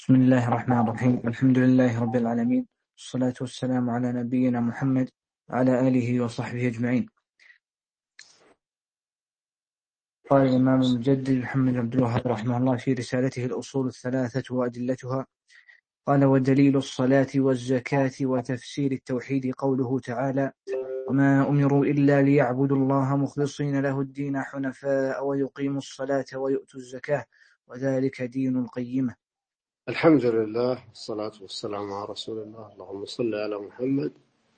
بسم الله الرحمن الرحيم. الحمد لله رب العالمين، والصلاة والسلام على نبينا محمد وعلى آله وصحبه أجمعين. قال الإمام المجدد محمد عبد الوهاب رحمه الله في رسالته الأصول الثلاثة وأدلتها، قال: ودليل الصلاة والزكاة وتفسير التوحيد قوله تعالى: وما أمروا إلا ليعبدوا الله مخلصين له الدين حنفاء ويقيموا الصلاة ويؤتوا الزكاة وذلك دين القيمة. الحمد لله والصلاة والسلام على رسول الله. اللهم صل على محمد.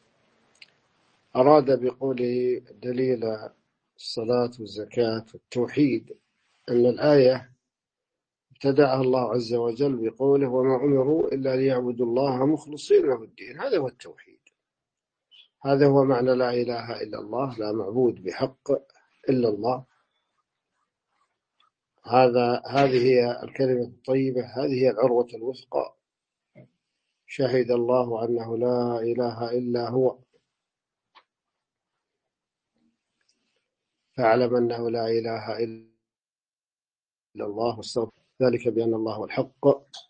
أراد بقوله دليل الصلاة والزكاة والتوحيد أن الآية ابتدأها الله عز وجل بقوله: وما أمروا إلا ليعبدوا الله مخلصين له الدين. هذا هو التوحيد، هذا هو معنى لا إله إلا الله، لا معبود بحق إلا الله. هذه هي الكلمة الطيبة، هذه هي العروة الوثقى. شهد الله أنه لا إله إلا هو فاعلم أنه لا إله إلا الله واستغفر ذلك بأن الله هو الحق.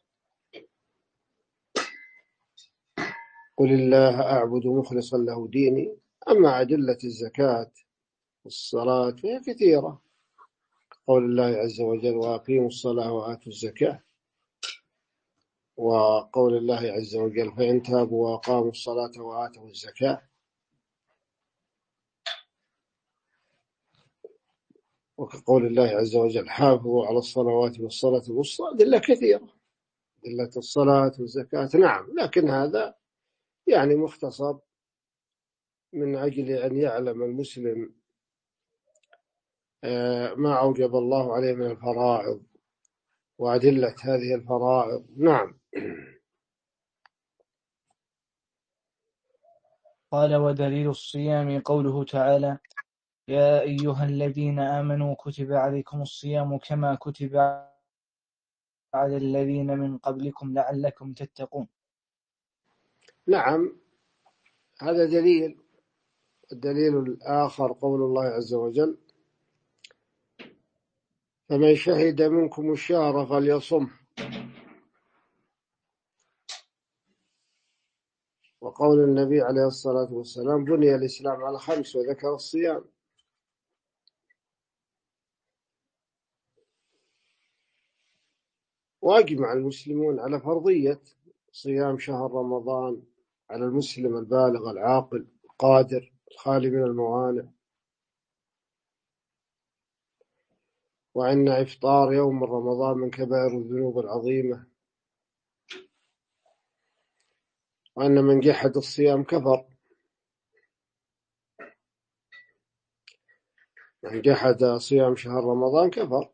قل الله أعبد مخلصا له ديني. أما أدلة الزكاة والصلاة فهي كثيرة. قول الله عز وجل: وأقيموا الصلاة وآتوا الزكاة. وقول الله عز وجل: فإن تابوا وأقاموا الصلاة وآتوا الزكاة. وكقول الله عز وجل: حافظوا على الصلوات والصلاة الوسطى. أدلة كثيرة، أدلة الصلاة والزكاة، نعم، لكن هذا يعني مختصر من أجل أن يعلم المسلم ما أوجب الله عليه من الفرائض وأدلة هذه الفرائض. نعم. قال: ودليل الصيام قوله تعالى: يا أيها الذين آمنوا كتب عليكم الصيام كما كتب على الذين من قبلكم لعلكم تتقون. نعم، هذا دليل. الدليل الآخر قول الله عز وجل: فمن شهد منكم الشهر فليصم. وقول النبي عليه الصلاة والسلام: بني الإسلام على 5، وذكر الصيام. وأجمع المسلمون على فرضية صيام شهر رمضان على المسلم البالغ العاقل القادر الخالي من الموانع، وأن إفطار يوم رمضان من كبائر الذنوب العظيمة، وأن من جحد الصيام كفر. من جحد صيام شهر رمضان كفر.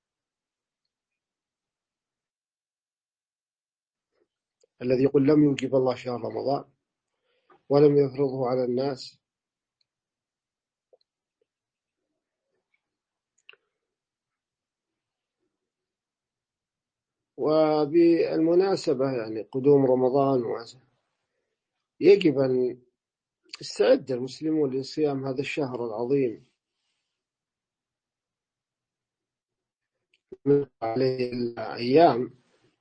الذي يقول لم يوجب الله شهر رمضان ولم يفرضه على الناس. وبالمناسبة يعني قدوم رمضان يجب أن يستعد المسلمون لصيام هذا الشهر العظيم من عليه الأيام.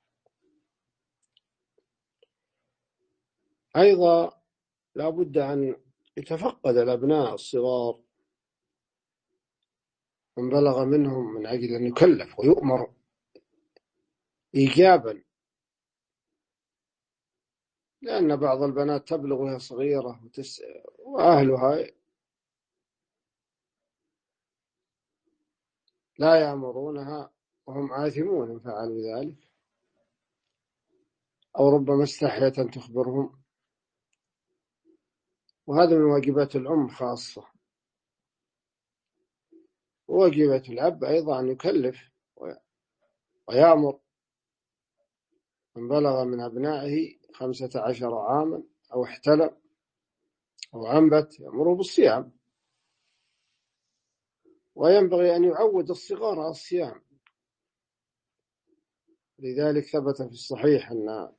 أيضا لا بد أن يتفقد الأبناء الصغار من بلغ منهم من أجل أن يكلف ويؤمر إيجابا، لأن بعض البنات تبلغ وهي صغيرة وأهلها لا يأمرونها وهم آثمون إن فعلوا ذلك، أو ربما استحيت أن تخبرهم. وهذا من واجبات الأم خاصة. وواجبات الأب أيضا أن يكلف ويأمر من بلغ من أبنائه 15 عاما أو احتلم أو أنبت يأمره بالصيام. وينبغي أن يعود الصغار على الصيام. لذلك ثبت في الصحيح أن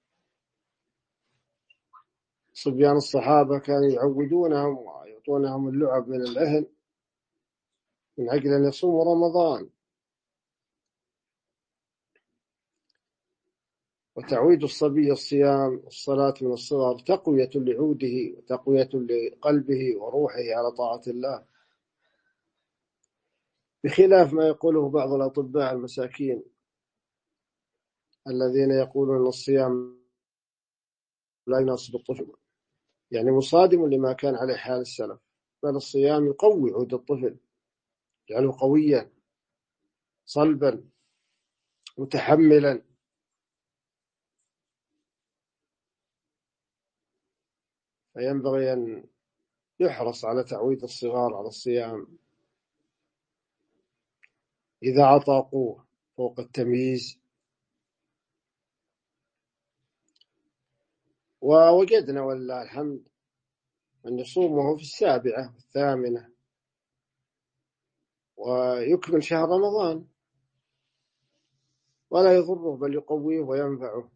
صبيان الصحابة كانوا يعودونهم ويعطونهم اللعب من الأهل من أجل أن يصوموا رمضان. وتعويد الصبي الصيام الصلاة من الصغر تقوية لعوده وتقوية لقلبه وروحه على طاعة الله، بخلاف ما يقوله بعض الأطباء المساكين الذين يقولون أن الصيام لا يناسب الطفل، يعني مصادم لما كان عليه حال السلف، بل الصيام يقوي عود الطفل، يجعله قويا صلبا متحملا. فينبغي أن يحرص على تعويد الصغار على الصيام إذا عطاقوه فوق التمييز. ووجدنا ولله الحمد أن يصومه في 7 والثامنة ويكمل شهر رمضان ولا يضره بل يقويه وينفعه.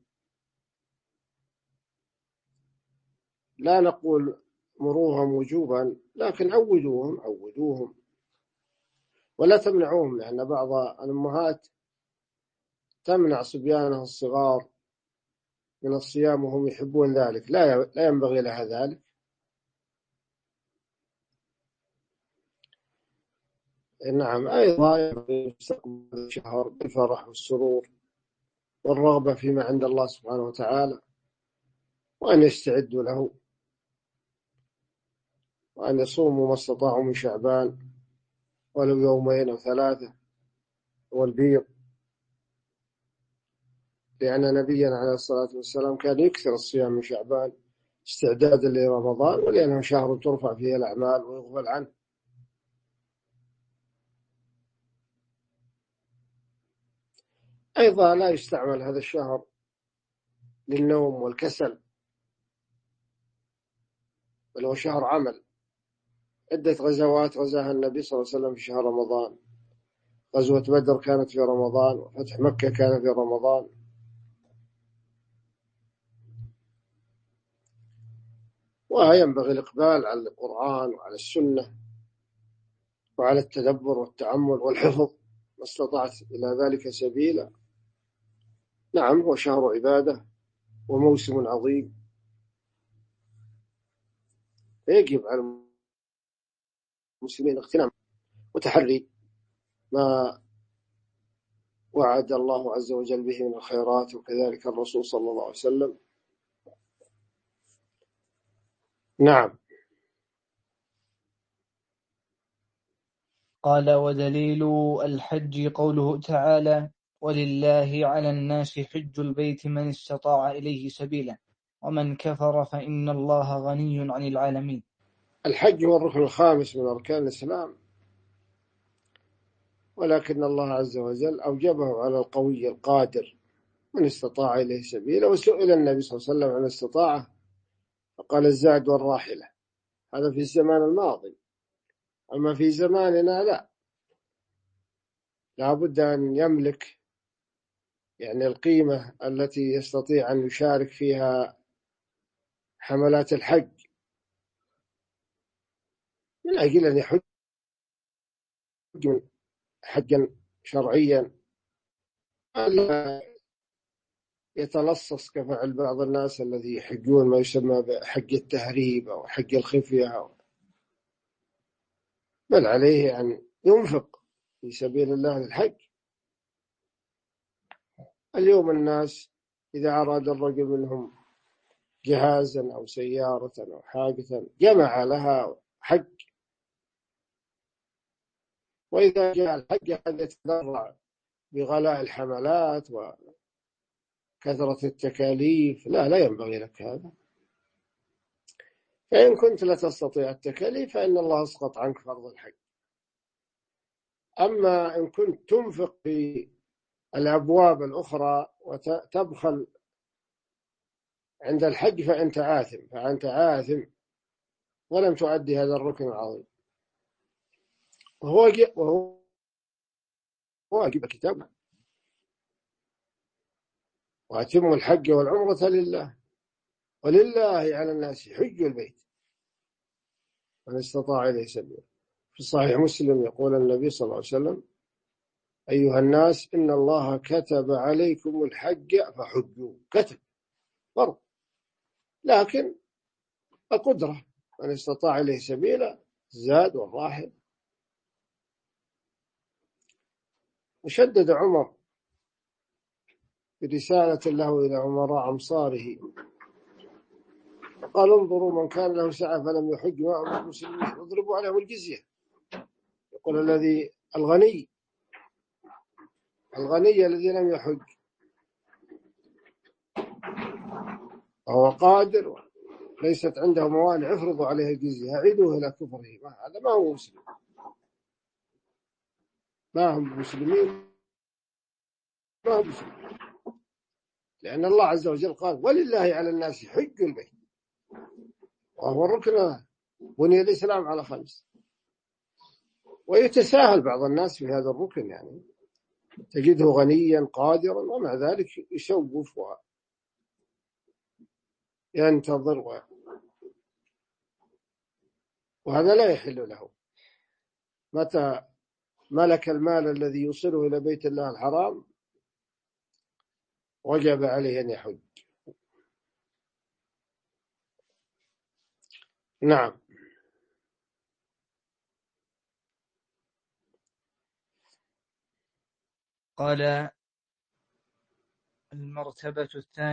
لا نقول مروهم وجوبا، لكن عودوهم ولا تمنعوهم، لأن بعض الأمهات تمنع صبيانها الصغار من الصيام وهم يحبون ذلك، لا ينبغي لها ذلك. نعم، أيضا يستقبل الشهر بالفرح والسرور والرغبة فيما عند الله سبحانه وتعالى، وأن يستعدوا له، وأن يصوموا ما استطاعوا من شعبان ولو يومين أو 3 والبيض، لأن نبينا عليه الصلاة والسلام كان يكثر الصيام من شعبان استعدادا لرمضان، ولأنه شهر ترفع فيه الأعمال ويغفل عنه. أيضا لا يستعمل هذا الشهر للنوم والكسل، بل هو شهر عمل. عدة غزوات غزاها النبي صلى الله عليه وسلم في شهر رمضان، غزوة بدر كانت في رمضان، وفتح مكة كان في رمضان. وينبغي الإقبال على القرآن وعلى السنة وعلى التدبر والتأمل والحفظ ما استطعت إلى ذلك سبيلا. نعم، هو شهر عبادة وموسم عظيم، فيجب على المسلمين اغتنام وتحري ما وعد الله عز وجل به من الخيرات، وكذلك الرسول صلى الله عليه وسلم. نعم. قال: ودليل الحج قوله تعالى: ولله على الناس حج البيت من استطاع إليه سبيلا ومن كفر فإن الله غني عن العالمين. الحج هو الركن الخامس من أركان الإسلام، ولكن الله عز وجل أوجبه على القوي القادر من استطاع إليه سبيلا. وسئل النبي صلى الله عليه وسلم عن الاستطاعة فقال: الزاد والراحلة. هذا في الزمان الماضي، أما في زماننا لا بد أن يملك يعني القيمة التي يستطيع أن يشارك فيها حملات الحج، من أجل أن يحج حجا شرعيا، ألا يتلصص كفعل بعض الناس الذي يحجون ما يسمى بحج التهريب أو حج الخفية، بل عليه أن ينفق في سبيل الله للحج. اليوم الناس إذا أراد الرجل منهم جهازا أو سيارة أو حاجة جمع لها حج، وإذا جاء الحج قد يتذرع بغلاء الحملات وكثرة التكاليف. لا ينبغي لك هذا. فإن كنت لا تستطيع التكاليف فإن الله أسقط عنك فرض الحج. أما إن كنت تنفق في الأبواب الأخرى وتبخل عند الحج فأنت آثم ولم تؤدي هذا الركن العظيم، وهو واجب كتابه. وأتموا الحج والعمرة لله ولله على الناس حج البيت من استطاع إليه سبيلا. في صحيح مسلم يقول النبي صلى الله عليه وسلم: أيها الناس إن الله كتب عليكم الحج فحجوا، كتب فرض، لكن القدرة من استطاع إليه سبيلا زاد والراحل. وشدد عمر برسالة له إلى أمراء أمصاره قال انظروا من كان له سعة فلم يحج معه المسلمين اضربوا عليهم الجزية. يقول الذي الغني الذي لم يحج وهو قادر ليست عنده موانع افرضوا عليه الجزية أعيدوه إلى كفره، هذا ما هو مسلم، ما هم مسلمين، ما هم مسلمين. لأن الله عز وجل قال ولله على الناس حج البيت، وهو الركن، بني الإسلام على 5. ويتساهل بعض الناس في هذا الركن، يعني تجده غنيا قادرا ومع ذلك يسوف وينتظر، وهذا لا يحل له. متى ملك المال الذي يوصله إلى بيت الله الحرام وجب عليه أن يحج. نعم. قال المرتبة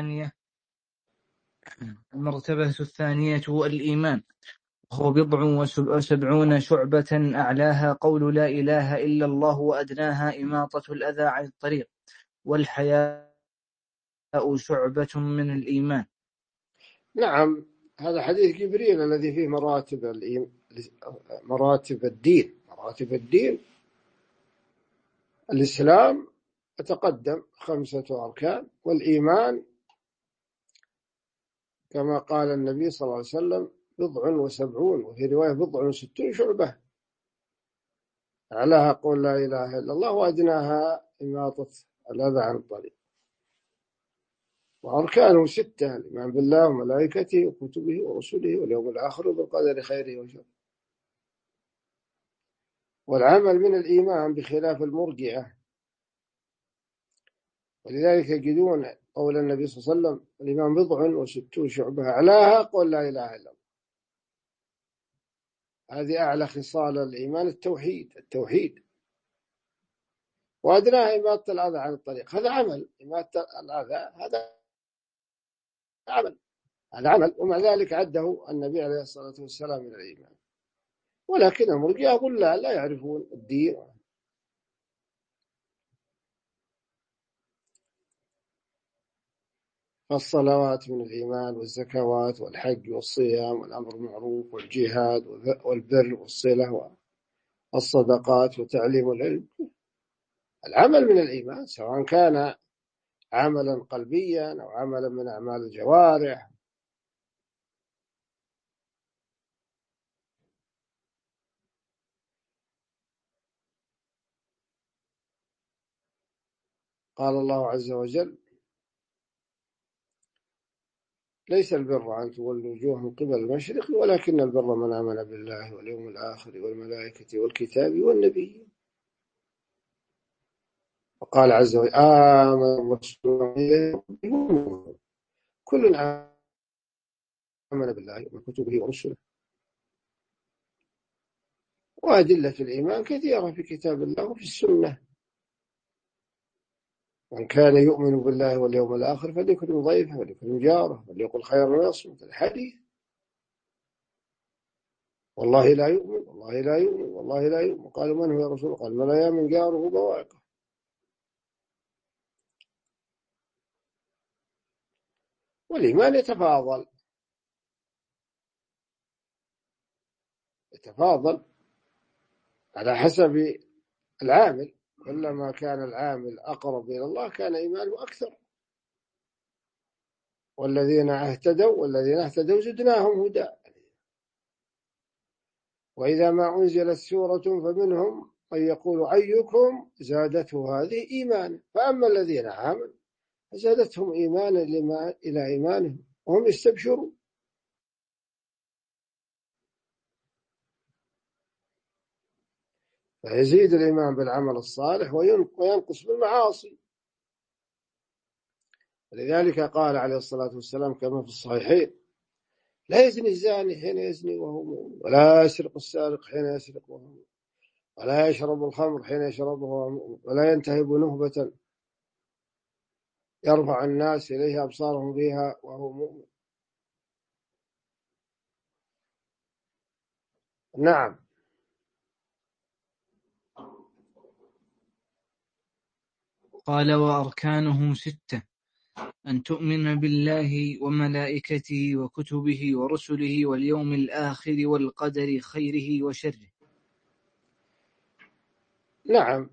الثانية الإيمان، هو 77 شعبة، أعلاها قول لا إله إلا الله، وأدناها إماطة الأذى عن الطريق، والحياء شعبة من الإيمان. نعم، هذا حديث جبريل الذي فيه مراتب الدين. مراتب الدين الإسلام يتقدم 5 أركان، والإيمان كما قال النبي صلى الله عليه وسلم 70، وفي رواية 60 شعبة، أعلاها قول لا إله إلا الله، وأدناها إماطة الأذى عن الطريق. وأركانه 6: الإيمان بالله وملائكته وكتبه ورسله واليوم الآخر وبالقدر خيره وشره. والعمل من الإيمان بخلاف المرجئة، ولذلك يجدون قول النبي صلى الله عليه وسلم الإيمان 60 شعبة، أعلاها قول لا إله إلا الله. هذه أعلى خصال الإيمان، التوحيد. وأدناها إماطة الأذى عن الطريق، هذا عمل. إماطة الأذى هذا عمل، ومع ذلك عده النبي عليه الصلاة والسلام من الإيمان. ولكن المرجئة يقول لا يعرفون الدين. فالصلوات من الإيمان، والزكوات والحج والصيام والأمر بالمعروف والجهاد والبر والصلة والصدقات وتعليم العلم. العمل من الإيمان، سواء كان عملا قلبيا أو عملا من أعمال الجوارح. قال الله عز وجل ليس البر أن تولوا وجوههم قبل المشرق ولكن البر من آمن بالله واليوم الآخر والملائكة والكتاب والنبي. وقال عز وجل آمن الرسول كل آمن بالله وكتبه ورسله. وأدلة الإيمان كثيرة في كتاب الله وفي السنة. من كان يؤمن بالله واليوم الآخر فليكرم ضيفه وليكرم جاره وليقل خيرا ويصمت. الحديث والله لا يؤمن والله لا يؤمن والله لا يؤمن. قالوا من هو يا رسول؟ قال من لا يؤمن جاره بوائقه. والإيمان يتفاضل على حسب العامل. كلما كان العامل أقرب إلى الله كان إيمانه أكثر. والذين اهتدوا زدناهم هدى. وإذا ما أنزلت سورة فمنهم من يقول أيكم زادته هذه إيمانا، فأما الذين آمنوا فزادتهم إيمانا إلى إيمانهم وهم يستبشرون. فيزيد الإيمان بالعمل الصالح وينقص بالمعاصي. لذلك قال عليه الصلاة والسلام كما في الصحيحين: لا يزني الزاني حين يزني وهو مؤمن، ولا يسرق السارق حين يسرق وهو مؤمن، ولا يشرب الخمر حين يشربه وهو مؤمن، ولا ينتهب نهبة يرفع الناس إليه أبصارهم فيها وهو مؤمن. نعم. قال: وأركانه 6: أن تؤمن بالله وملائكته وكتبه ورسله واليوم الآخر والقدر خيره وشره. نعم،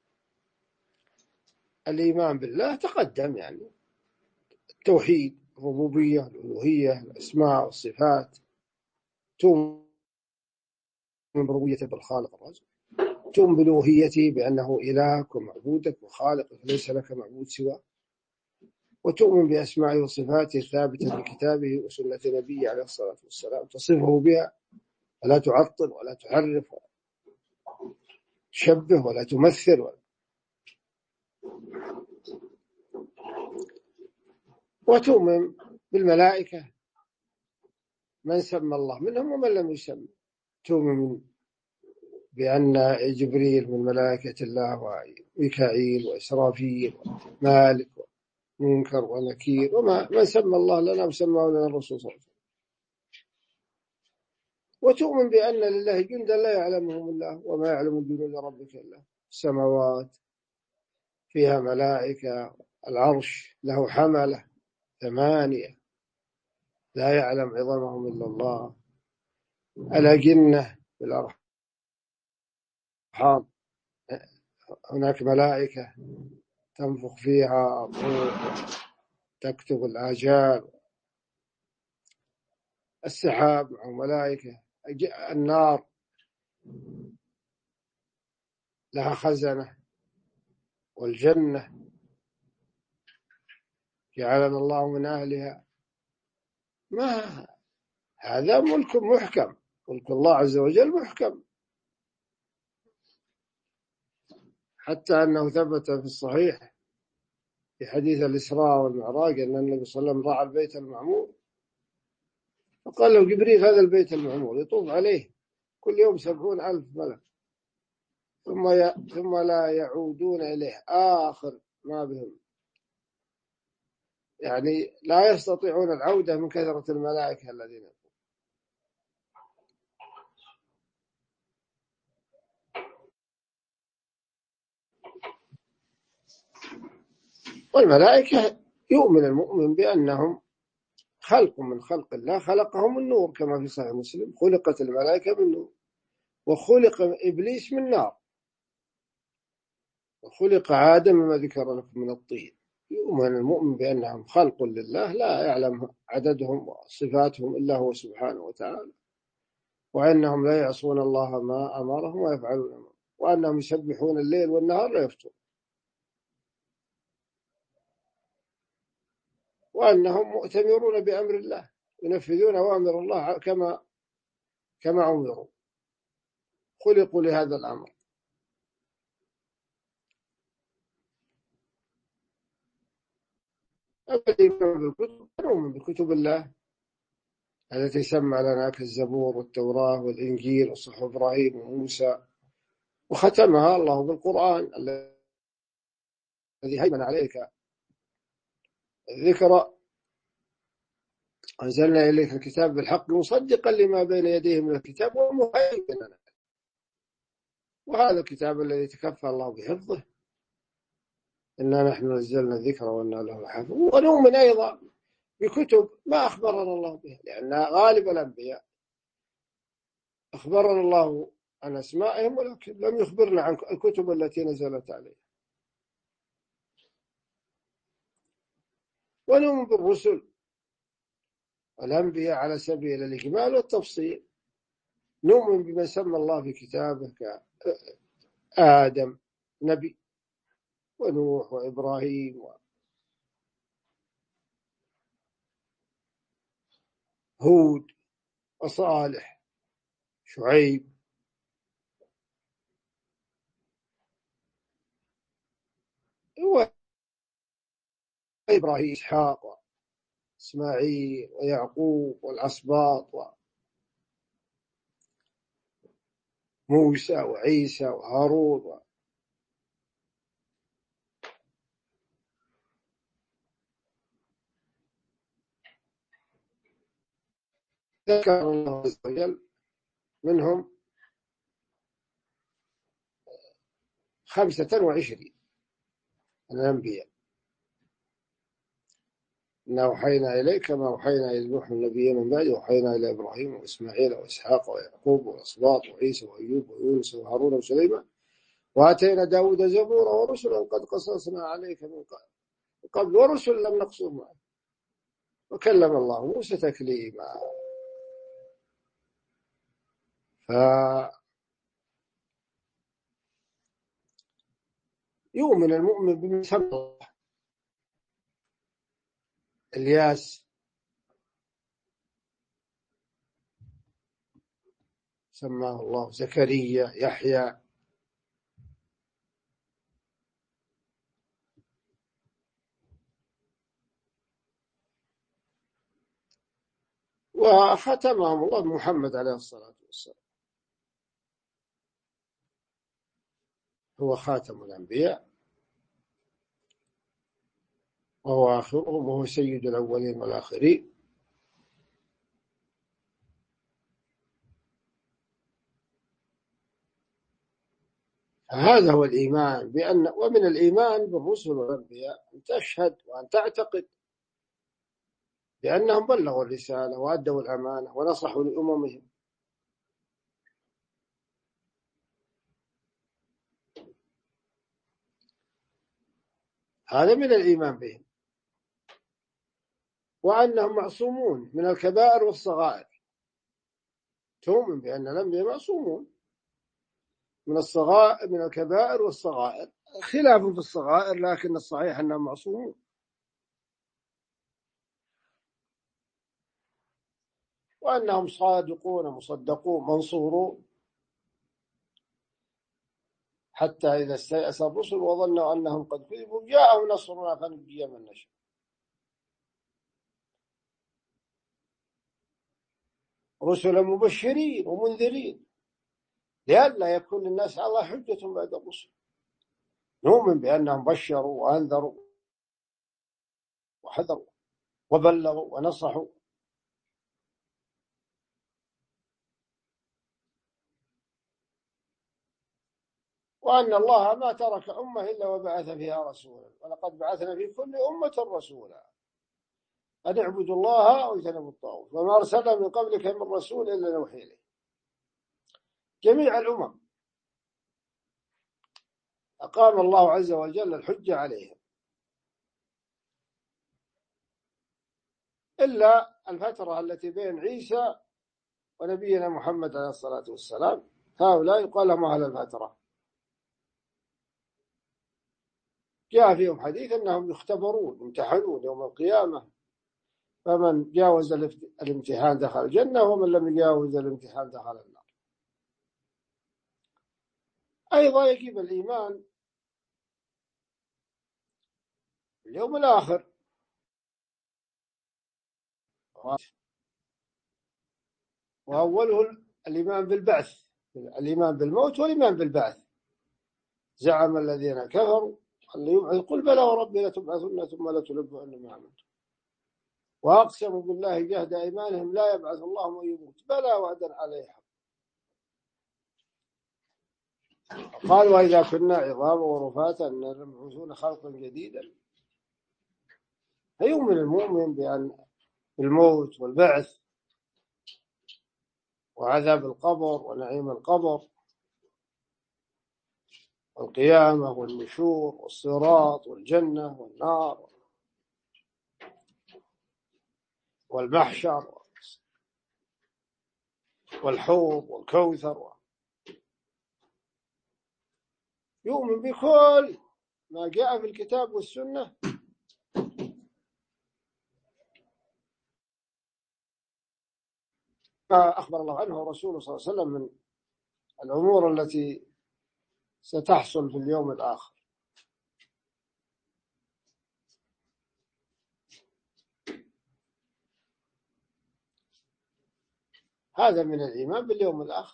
الإيمان بالله تقدم، يعني التوحيد، الربوبية، الألوهية، الأسماء والصفات. تؤمن بربوبيته بالخالق الرازق، تؤمن بألوهيته بأنه إلهك ومعبودك وخالقك ليس لك معبود سواه، وتؤمن بأسمائه وصفاته الثابتة في كتابه وسنة نبيه عليه الصلاة والسلام، تصفه بها ولا تعطل ولا تحرف ولا تشبه ولا تمثل وتؤمن بالملائكة، من سمى الله منهم ومن لم يسمى. تؤمن بأن جبريل من ملائكة الله، وميكائيل وإسرافيل ومالك ومنكر ونكير، وما من سمى الله لنا وسماه لنا الرسول صلى الله عليه وسلم. وتؤمن بأن لله جندا لا يعلمهم الله، وما يعلم جنود ربك إلا السماوات فيها ملائكة، العرش له حملة 8 لا يعلم عظمهم إلا الله، الأجنة في الأرحام هناك ملائكة تنفخ فيها الروح، تكتب الآجال، السحاب مع ملائكة، النار لها خزنة، والجنة جعلنا الله من أهلها. ما هذا ملك محكم، ملك الله عز وجل محكم، حتى أنه ثبت في الصحيح في حديث الإسراء والمعراج أن النبي صلى الله عليه وسلم رأى البيت المعمور، فقال له جبريل: هذا البيت المعمور يطوف عليه كل يوم 70,000 ملك، ثم لا يعودون إليه، آخر ما بهم، يعني لا يستطيعون العودة من كثرة الملائكة الذين. والملائكة يؤمن المؤمن بأنهم خلق من خلق الله، خلقهم من نور، كما في صحيح مسلم: خلقت الملائكة من نور، وخلق إبليس من نار، وخلق آدم مما ذكر لكم من الطين. يؤمن المؤمن بأنهم خلق لله لا يعلم عددهم وصفاتهم إلا هو سبحانه وتعالى، وأنهم لا يعصون الله ما أمرهم ويفعلون ما، وأنهم يسبحون الليل والنهار لا يفترون، وأنهم مؤتمرون بأمر الله، ينفذون أوامر الله كما أمروا، خلقوا لهذا الأمر. الإيمان بالكتب، نؤمن بكتب الله التي سمى لنا كالزبور والتوراة والإنجيل وصحف إبراهيم وموسى، وختمها الله بالقرآن الذي هيمن عليك الذكر: أنزلنا إليك الكتاب بالحق مصدقا لما بين يديه من الكتاب ومهيمنا. وهذا الكتاب الذي تكفى الله بحفظه، إنا نحن نزلنا الذكر وإنا له لحافظون. ونؤمن أيضا بكتب ما أخبرنا الله بها، لأن غالب الأنبياء أخبرنا الله عن أسمائهم، ولكن لم يخبرنا عن الكتب التي نزلت عليه. ونؤمن بالرسل والأنبياء على سبيل الإجمال والتفصيل. نؤمن بما سمى الله في كتابه كآدم نبي، ونوح وإبراهيم وهود وصالح، شعيب، إبراهيم إسحاق وإسماعيل ويعقوب والأسباط وموسى وعيسى وهارون ذكر الله عز وجل منهم 25 من الأنبياء. إنا أوحينا إليك كما أوحينا إلى نوح النبي من بعد وأوحينا إلى إبراهيم وإسماعيل وإسحاق ويعقوب والأسباط وعيسى وأيوب ويونس وهارون وسليمان وآتينا داود زبورا ورسلا قد قصصنا عليك من قبل ورسل لم نقصهم معه وكلم الله موسى تكليما. فيؤمن المؤمن بما سمى الله. الياس سماه الله، زكريا، يحيى، وختمهم الله بمحمد عليه الصلاة والسلام، هو خاتم الأنبياء وهو آخرهم وهو سيد الأولين والآخرين. هذا هو الإيمان ومن الإيمان بالرسل والأنبياء أن تشهد وأن تعتقد بأنهم بلغوا الرسالة وأدوا الأمانة ونصحوا لأممهم. هذا من الإيمان بهم، وأنهم معصومون من الكبائر والصغائر. تؤمن بأن الأنبياء معصومون من الصغائر، من الكبائر والصغائر، خلاف في الصغائر، لكن الصحيح أنهم معصومون. وأنهم صادقون مصدقون منصورون، حتى إذا استيأس الرسل وظنوا أنهم قد كذبوا جاءهم نصرنا فنجي من نشاء. رسلا مبشرين ومنذرين لئلا يكون للناس على الله حجة بعد الرسل. نؤمن بأنهم بشروا وأنذروا وحذروا وبلغوا ونصحوا. وأن الله ما ترك أمة إلا وبعث فيها رسولا، ولقد بعثنا في كل أمة رسولا أن اعبدوا الله واجتنبوا الطاغوت وما أرسلنا من قبلك من رسول إلا نوحي إليه. جميع الأمم أقام الله عز وجل الحجة عليهم إلا الفترة التي بين عيسى ونبينا محمد عليه الصلاة والسلام، هؤلاء يقال لهم أهل الفترة. جاء فيهم حديث أنهم يختبرون يمتحنون يوم القيامة، فمن جاوز الامتحان دخل الجنة ومن لم يجاوز الامتحان دخل النار. أيضا يجب الإيمان اليوم الآخر، وأوله الإيمان بالبعث، الإيمان بالموت والإيمان بالبعث. زعم الذين كفروا أن يبعث، قل بلى وربي لتبعثن ثم لتنبؤن ما عملتم وأقسموا بالله جهد أيمانهم لا يبعث الله من يموت بلى وعدا عليه حق. قال وإذا كنا عظاما ورفاتا لنبعثون خلقا جديدا. فيؤمن المؤمن بأن الموت والبعث وعذاب القبر ونعيم القبر والقيامة والنشور والصراط والجنة والنار والمحشر والحوض والكوثر. يؤمن بكل ما جاء في الكتاب والسنة ما أخبر الله عنه رسوله صلى الله عليه وسلم من الأمور التي ستحصل في اليوم الآخر. هذا من الإيمان باليوم الآخر.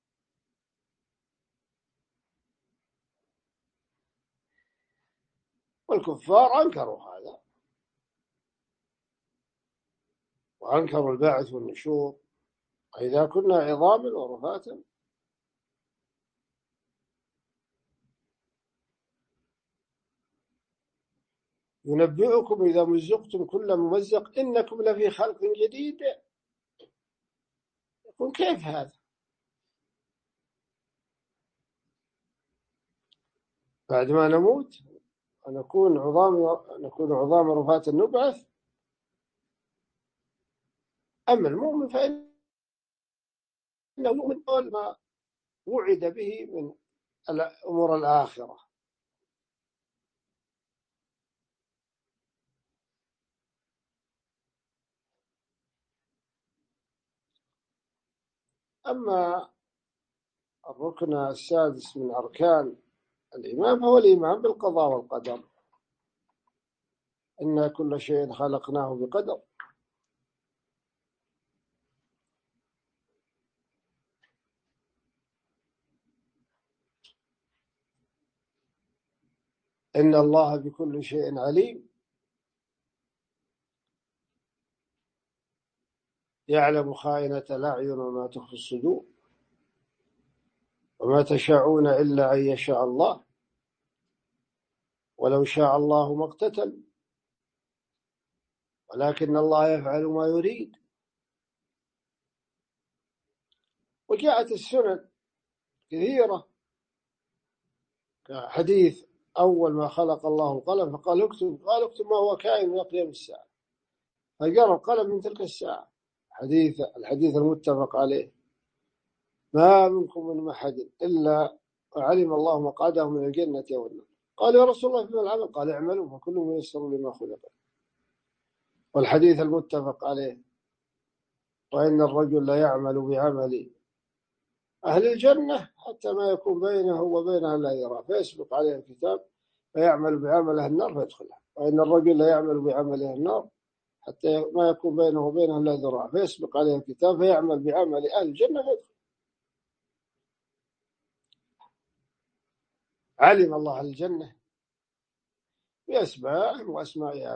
والكفار أنكروا هذا، وأنكروا البعث والنشور، إذا كنا عظاما ورفاتا. ينبئكم إذا مزقتم كل ممزق إنكم لفي خلق جديد. يقول كيف هذا؟ بعد ما نموت نكون عظاما رفاتا نبعث؟ أما المؤمن فإنه يؤمن بكل ما وعد به من أمور الآخرة. أما الركن السادس من أركان الإيمان فهو الإيمان بالقضاء والقدر، إن كل شيء خلقناه بقدر. إن الله بكل شيء عليم، يعلم خائنة الأعين وما تخفي الصدور، وما تشاءون إلا أن يشاء الله، ولو شاء الله ما اقتتل ولكن الله يفعل ما يريد. وجاءت السنن كثيرة، كحديث أول ما خلق الله القلم فقال اكتب، قال اكتب ما هو كائن إلى قيام الساعة، فجرى القلم من تلك الساعة. الحديث المتفق عليه: ما منكم من أحد إلا وعلم الله مقعده من الجنة والنار. قال يا رسول الله فيما العمل؟ قال اعملوا فكل ميسر لما خلق. والحديث المتفق عليه: وإن الرجل لا يعمل بعمل أهل الجنة حتى ما يكون بينه وبينها لا يرى، فيسبق عليه الكتاب فيعمل بعمل أهل النار فيدخلها. وإن الرجل لا يعمل بعمل أهل النار حتى ما يكون بينه وبينها لا ذراع، فيسبق عليه الكتاب فيعمل بعمل أهل الجنة فيدخل. علم الله الجنة بأسمائهم وأسماء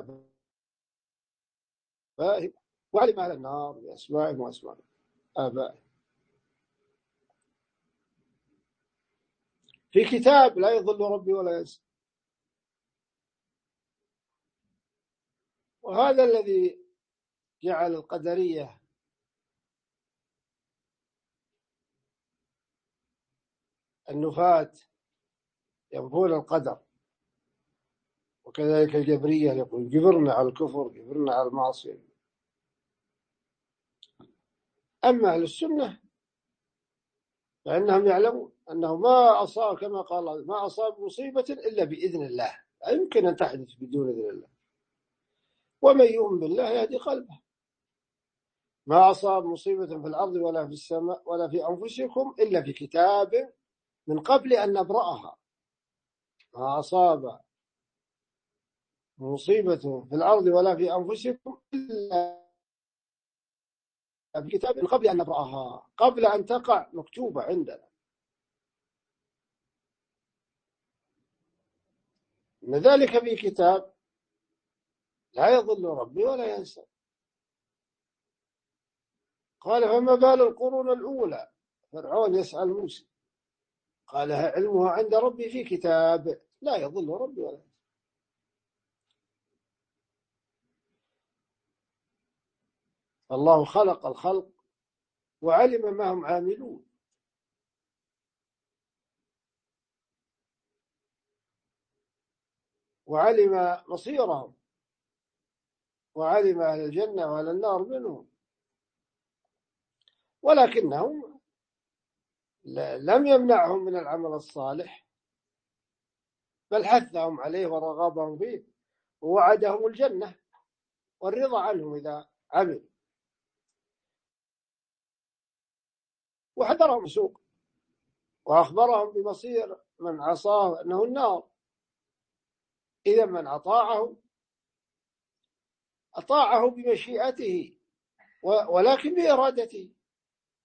آبائهم، وعلم أهل النار بأسمائهم وأسماء آبائهم، في كتاب لا يضل ربي ولا ينسى. وهذا الذي جعل القدرية النفاة ينفون القدر، وكذلك الجبرية يقول جبرنا على الكفر، جبرنا على المعصية. أما أهل السنة فإنهم يعلمون أنه ما أصاب، كما قال الله: ما أصاب مصيبة إلا بإذن الله، لا يمكن أن تحدث بدون إذن الله، ومن يؤمن بالله يهدي قلبه. ما أصاب مصيبة في الأرض ولا في السماء ولا في أنفسكم إلا في كتاب من قبل أن نبرأها. ما أصاب مصيبة في الأرض ولا في أنفسكم إلا في كتاب من قبل أن نبرأها، قبل أن تقع مكتوبة عندنا. إن ذلك في كتاب لا يضل ربي ولا ينسى. قال فما بال القرون الأولى؟ فرعون يسأل موسى، قال علمها عند ربي في كتاب لا يضل ربي ولا ينسى. الله خلق الخلق وعلم ما هم عاملون، وعلم مصيرهم، وعلم أهل الجنة وأهل النار منهم، ولكنهم لم يمنعهم من العمل الصالح، بل حثهم عليه ورغبهم فيه، ووعدهم الجنة والرضا عنهم إذا عملوا، وحذرهم سوء، وأخبرهم بمصير من عصاه أنه النار. إذا من أطاعه بمشيئته ولكن بإرادته،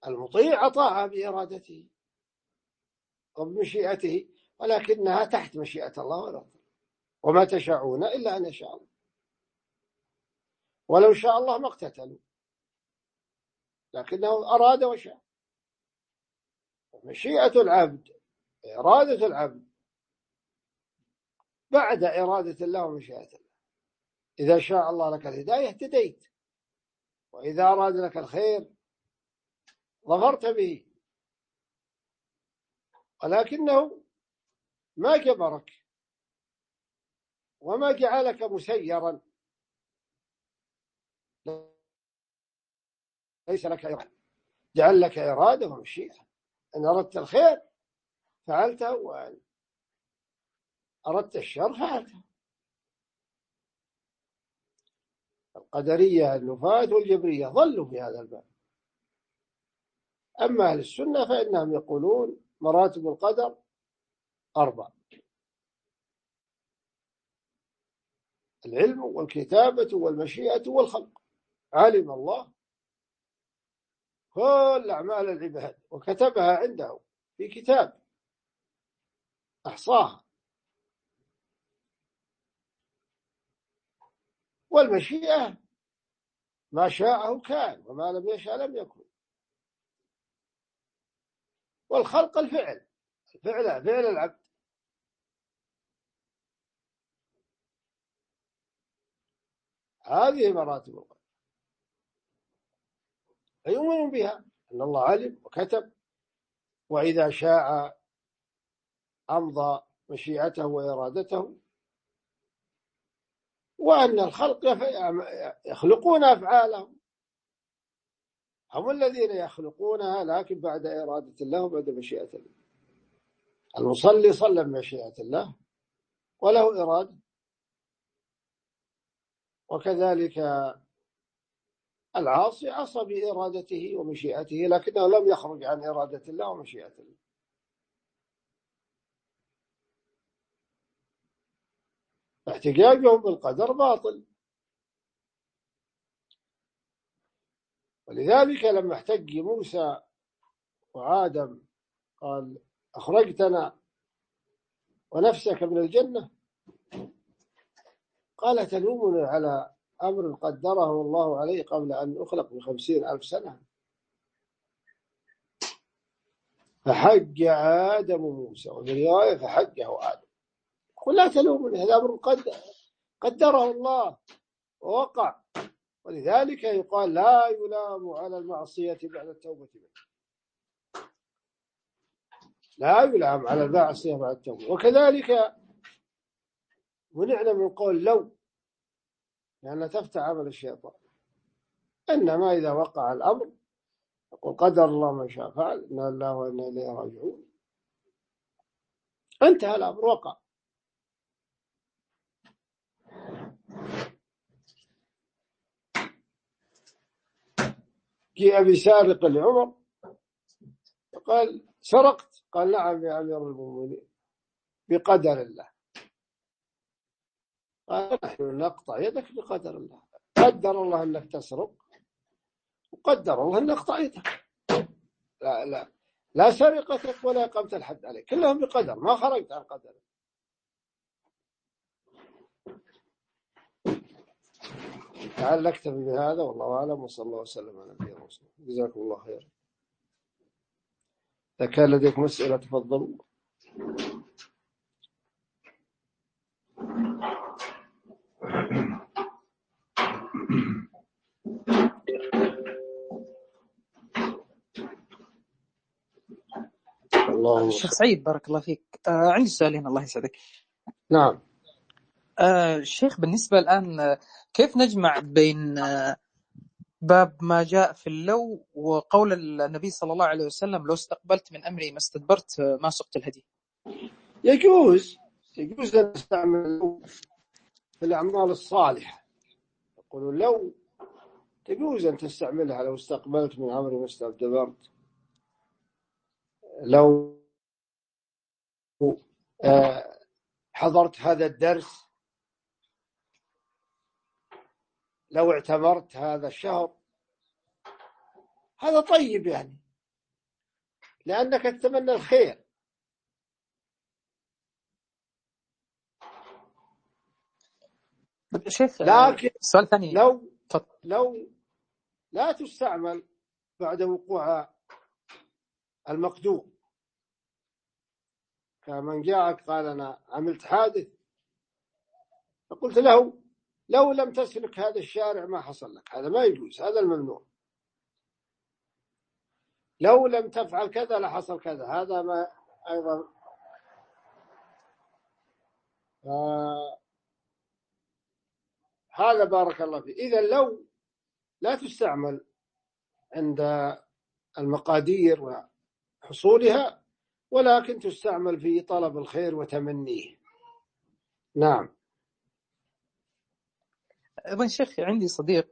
المطيع أطاع بإرادته وبمشيئته، ولكنها تحت مشيئة الله ولا تضر. وما تشاءون إلا أن يشاء الله، ولو شاء الله ما اقتتلوا، لكنه أراد وشاء. مشيئة العبد، إرادة العبد بعد إرادة الله ومشيئة الله. إذا شاء الله لك الهداية اهتديت، وإذا أراد لك الخير ظفرت به، ولكنه ما جبرك وما جعلك مسيرا، ليس لك إرادة، جعل لك إرادة ومشيئة. إن أردت الخير فعلته، وإن أردت الشر فعلته. القدرية النفاة والجبرية ضلوا في هذا الباب. أما أهل السنة فإنهم يقولون مراتب القدر 4: العلم والكتابة والمشيئة والخلق. علم الله كل أعمال العباد وكتبها عنده في كتاب أحصاها. والمشيئة ما شاءه كان، وما لم يشاء لم يكن. والخلق الفعل، فعل العبد. هذه مراتب القدر، فيؤمن بها أن الله علم وكتب، وإذا شاء أمضى مشيئته وإرادته، وأن الخلق يخلقون أفعالهم، هم الذين يخلقونها لكن بعد إرادة الله وبعد مشيئة الله. المصلي صلى بمشيئة الله وله إرادة، وكذلك العاصي عصى بإرادته ومشيئته، لكنه لم يخرج عن إرادة الله ومشيئة الله. احتجاجهم بالقدر باطل. ولذلك لما احتج موسى وآدم قال أخرجتنا ونفسك من الجنة، قال تلومني على أمر قدره الله عليه قبل أن أخلق ب50,000 سنة. فحج آدم موسى، وفي رواية فحجه آدم. قل لا تلومني، هذا أمر قدره الله ووقع. ولذلك يقال لا يلام على المعصية بعد التوبة منه، لا يلام على المعصية بعد التوبة. وكذلك منعنا من قول لو، لأنها تفتح عمل الشيطان. إنما إذا وقع الأمر يقول قدر الله ما شاء فعل، إنا لله وإنا إليه راجعون. انتهى الأمر، وقع. جاء بسارق لعمر قال سرقت؟ قال نعم يا أمير المؤمنين بقدر الله. قال نحن نقطع يدك بقدر الله. قدر الله أنك تسرق، وقدر الله أن نقطع يدك. لا سرقتك ولا إقامة الحد عليك، كلهم بقدر، ما خرجت عن قدر. تعال نكتفي بهذا، والله أعلم، وصلى الله وسلم على نبينا محمد. جزاكم الله خير. إذا كان لديك مسألة تفضلوا. الشيخ سعيد بارك الله فيك، عندي سؤالين الله يسعدك. نعم. الشيخ بالنسبة الآن كيف نجمع بين باب ما جاء في اللو وقول النبي صلى الله عليه وسلم لو استقبلت من أمري ما استدبرت ما سقت الهدي؟ يجوز أن نستعمل في الأعمال الصالحة. يقولوا لو تجوز أن تستعملها لو استقبلت من أمري ما استدبرت، لو حضرت هذا الدرس، لو اعتمرت هذا الشهر. هذا طيب يعني، لأنك تتمنى الخير. شيخ لكن سؤال ثاني. لو لا تستعمل بعد وقوع المقدور، كمن جاءك قال أنا عملت حادث، فقلت له لو لم تسلك هذا الشارع ما حصل لك، هذا ما يجوز، هذا الممنوع. لو لم تفعل كذا لحصل كذا، هذا ما أيضا. هذا بارك الله فيه. إذا لو لا تستعمل عند المقادير وحصولها، ولكن تستعمل في طلب الخير وتمنيه. نعم. أيضا شيخ عندي صديق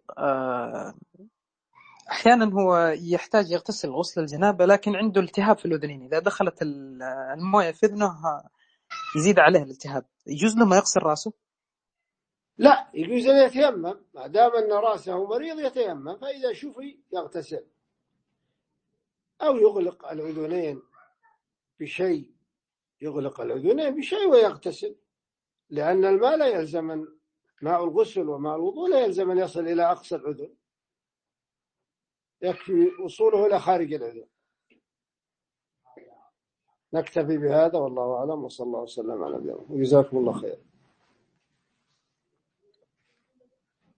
أحيانا هو يحتاج يغتسل غسل الجنابة، لكن عنده التهاب في الأذنين، إذا دخلت الموية في أذنه يزيد عليه الالتهاب، يجوز له ما يغسل رأسه؟ لا، يجوز أن يتيمم ما دام أن رأسه مريض، يتيمم، فإذا شفي يغتسل، أو يغلق الأذنين بشيء، يغلق الأذنين بشيء ويغتسل، لأن الماء لا يلزم، ماء الغسل وماء الوضوء لا يلزم أن يصل إلى أقصى الأذن، يكفي وصوله إلى خارج الأذن. نكتفي بهذا والله أعلم، وصلى الله وسلم على نبينا، وجزاكم الله خير.